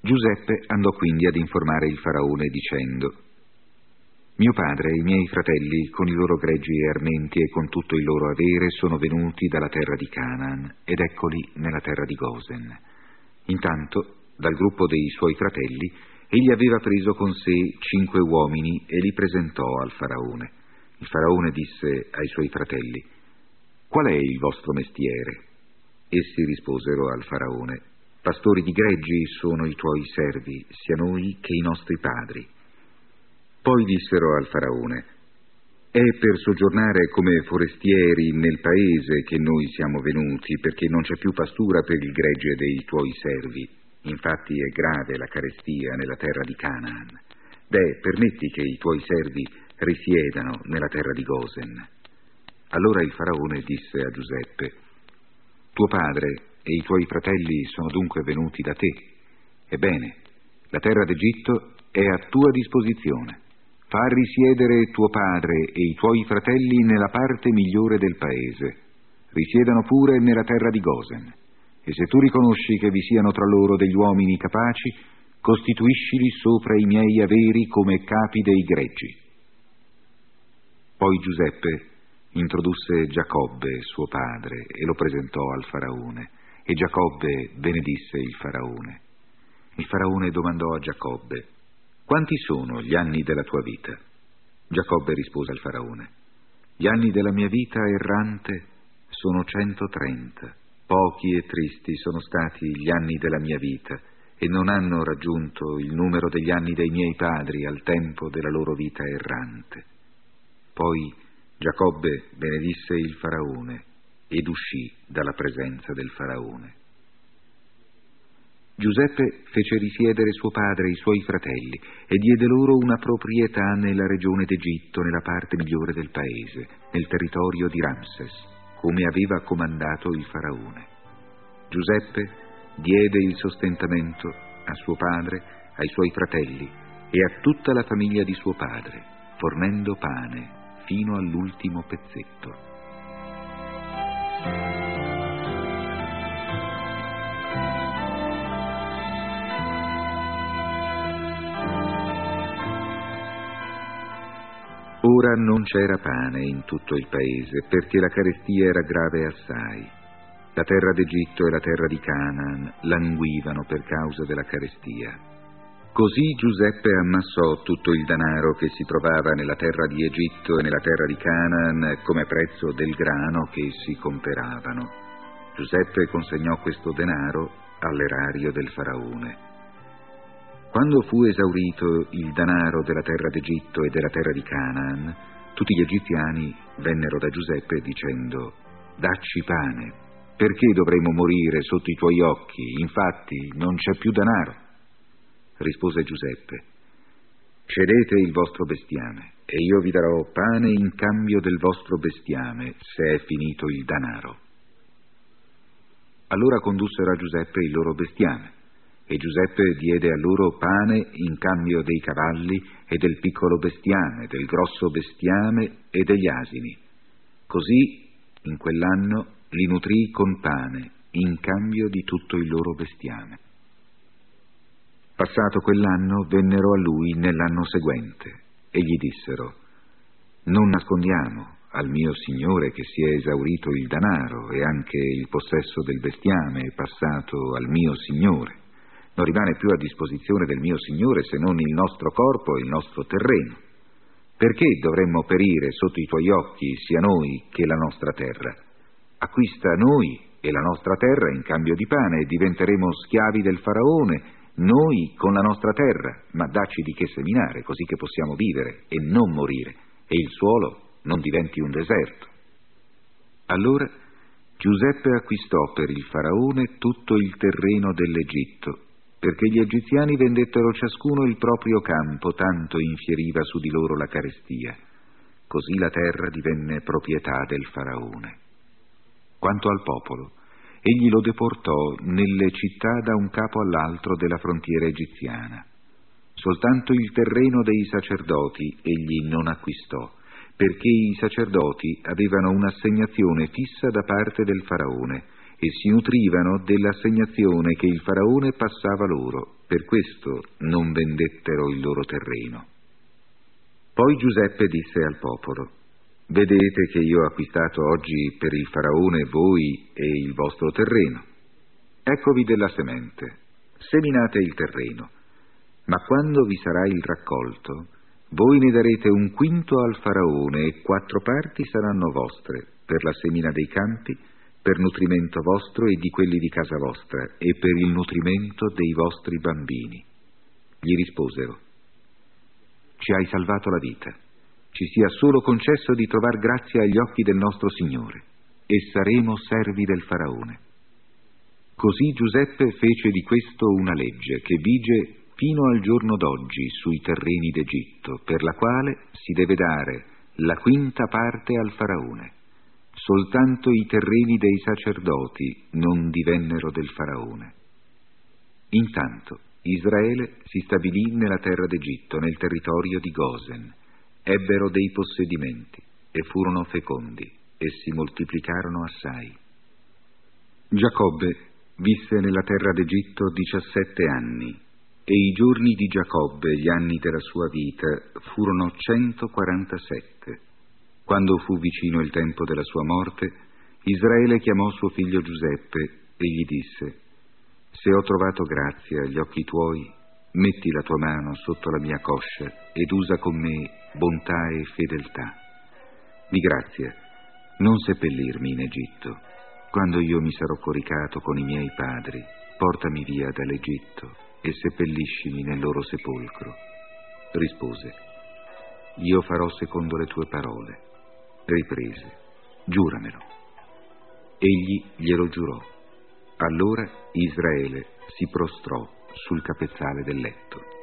Giuseppe andò quindi ad informare il faraone dicendo: mio padre e i miei fratelli con i loro greggi e armenti e con tutto il loro avere sono venuti dalla terra di Canaan ed eccoli nella terra di Gosen. Intanto dal gruppo dei suoi fratelli egli aveva preso con sé 5 uomini e li presentò al faraone. Il faraone disse ai suoi fratelli: qual è il vostro mestiere? Essi risposero al faraone: pastori di greggi sono i tuoi servi, sia noi che i nostri padri. Poi dissero al faraone: è per soggiornare come forestieri nel paese che noi siamo venuti, perché non c'è più pastura per il gregge dei tuoi servi. Infatti è grave la carestia nella terra di Canaan. Permetti che i tuoi servi risiedano nella terra di Gosen. Allora il faraone disse a Giuseppe: tuo padre e i tuoi fratelli sono dunque venuti da te. Ebbene, la terra d'Egitto è a tua disposizione. Fa risiedere tuo padre e i tuoi fratelli nella parte migliore del paese. Risiedano pure nella terra di Gosen. E se tu riconosci che vi siano tra loro degli uomini capaci, costituiscili sopra i miei averi come capi dei greggi. Poi Giuseppe introdusse Giacobbe, suo padre, e lo presentò al faraone, e Giacobbe benedisse il faraone. Il faraone domandò a Giacobbe: quanti sono gli anni della tua vita? Giacobbe rispose al faraone: gli anni della mia vita errante sono 130. Pochi e tristi sono stati gli anni della mia vita e non hanno raggiunto il numero degli anni dei miei padri al tempo della loro vita errante. Poi Giacobbe benedisse il faraone ed uscì dalla presenza del faraone. Giuseppe fece risiedere suo padre e i suoi fratelli e diede loro una proprietà nella regione d'Egitto, nella parte migliore del paese, nel territorio di Ramses, come aveva comandato il faraone. Giuseppe diede il sostentamento a suo padre, ai suoi fratelli e a tutta la famiglia di suo padre, fornendo pane fino all'ultimo pezzetto. Ora non c'era pane in tutto il paese, perché la carestia era grave assai. La terra d'Egitto e la terra di Canaan languivano per causa della carestia. Così Giuseppe ammassò tutto il denaro che si trovava nella terra di Egitto e nella terra di Canaan come prezzo del grano che essi comperavano. Giuseppe consegnò questo denaro all'erario del faraone. Quando fu esaurito il denaro della terra d'Egitto e della terra di Canaan, tutti gli egiziani vennero da Giuseppe dicendo: dacci pane, perché dovremmo morire sotto i tuoi occhi? Infatti non c'è più denaro. Rispose Giuseppe: cedete il vostro bestiame e io vi darò pane in cambio del vostro bestiame se è finito il denaro. Allora condussero a Giuseppe il loro bestiame. E Giuseppe diede a loro pane in cambio dei cavalli e del piccolo bestiame, del grosso bestiame e degli asini. Così in quell'anno li nutrì con pane in cambio di tutto il loro bestiame. Passato quell'anno vennero a lui nell'anno seguente e gli dissero: non nascondiamo al mio signore che si è esaurito il denaro e anche il possesso del bestiame è passato al mio signore. Non rimane più a disposizione del mio signore se non il nostro corpo e il nostro terreno. Perché dovremmo perire sotto i tuoi occhi sia noi che la nostra terra? Acquista noi e la nostra terra in cambio di pane e diventeremo schiavi del faraone, noi con la nostra terra, ma dacci di che seminare, così che possiamo vivere e non morire, e il suolo non diventi un deserto. Allora Giuseppe acquistò per il faraone tutto il terreno dell'Egitto, perché gli egiziani vendettero ciascuno il proprio campo, tanto infieriva su di loro la carestia. Così la terra divenne proprietà del faraone. Quanto al popolo, egli lo deportò nelle città da un capo all'altro della frontiera egiziana. Soltanto il terreno dei sacerdoti egli non acquistò, perché i sacerdoti avevano un'assegnazione fissa da parte del faraone e si nutrivano dell'assegnazione che il faraone passava loro, per questo non vendettero il loro terreno. Poi Giuseppe disse al popolo: vedete che io ho acquistato oggi per il faraone voi e il vostro terreno. Eccovi della semente, seminate il terreno, ma quando vi sarà il raccolto, voi ne darete 1/5 al faraone e 4 parti saranno vostre, per la semina dei campi, per nutrimento vostro e di quelli di casa vostra, e per il nutrimento dei vostri bambini. Gli risposero: ci hai salvato la vita, ci sia solo concesso di trovar grazia agli occhi del nostro Signore, e saremo servi del faraone. Così Giuseppe fece di questo una legge che vige fino al giorno d'oggi sui terreni d'Egitto, per la quale si deve dare la 5ª parte al faraone. Soltanto i terreni dei sacerdoti non divennero del faraone. Intanto Israele si stabilì nella terra d'Egitto, nel territorio di Gosen. Ebbero dei possedimenti e furono fecondi e si moltiplicarono assai. Giacobbe visse nella terra d'Egitto 17 anni, e i giorni di Giacobbe, gli anni della sua vita, furono 147. Quando fu vicino il tempo della sua morte, Israele chiamò suo figlio Giuseppe e gli disse: se ho trovato grazia agli occhi tuoi, metti la tua mano sotto la mia coscia ed usa con me bontà e fedeltà. Di grazia, non seppellirmi in Egitto. Quando io mi sarò coricato con i miei padri, portami via dall'Egitto e seppelliscimi nel loro sepolcro. Rispose: io farò secondo le tue parole. Riprese: giuramelo. Egli glielo giurò. Allora Israele si prostrò sul capezzale del letto.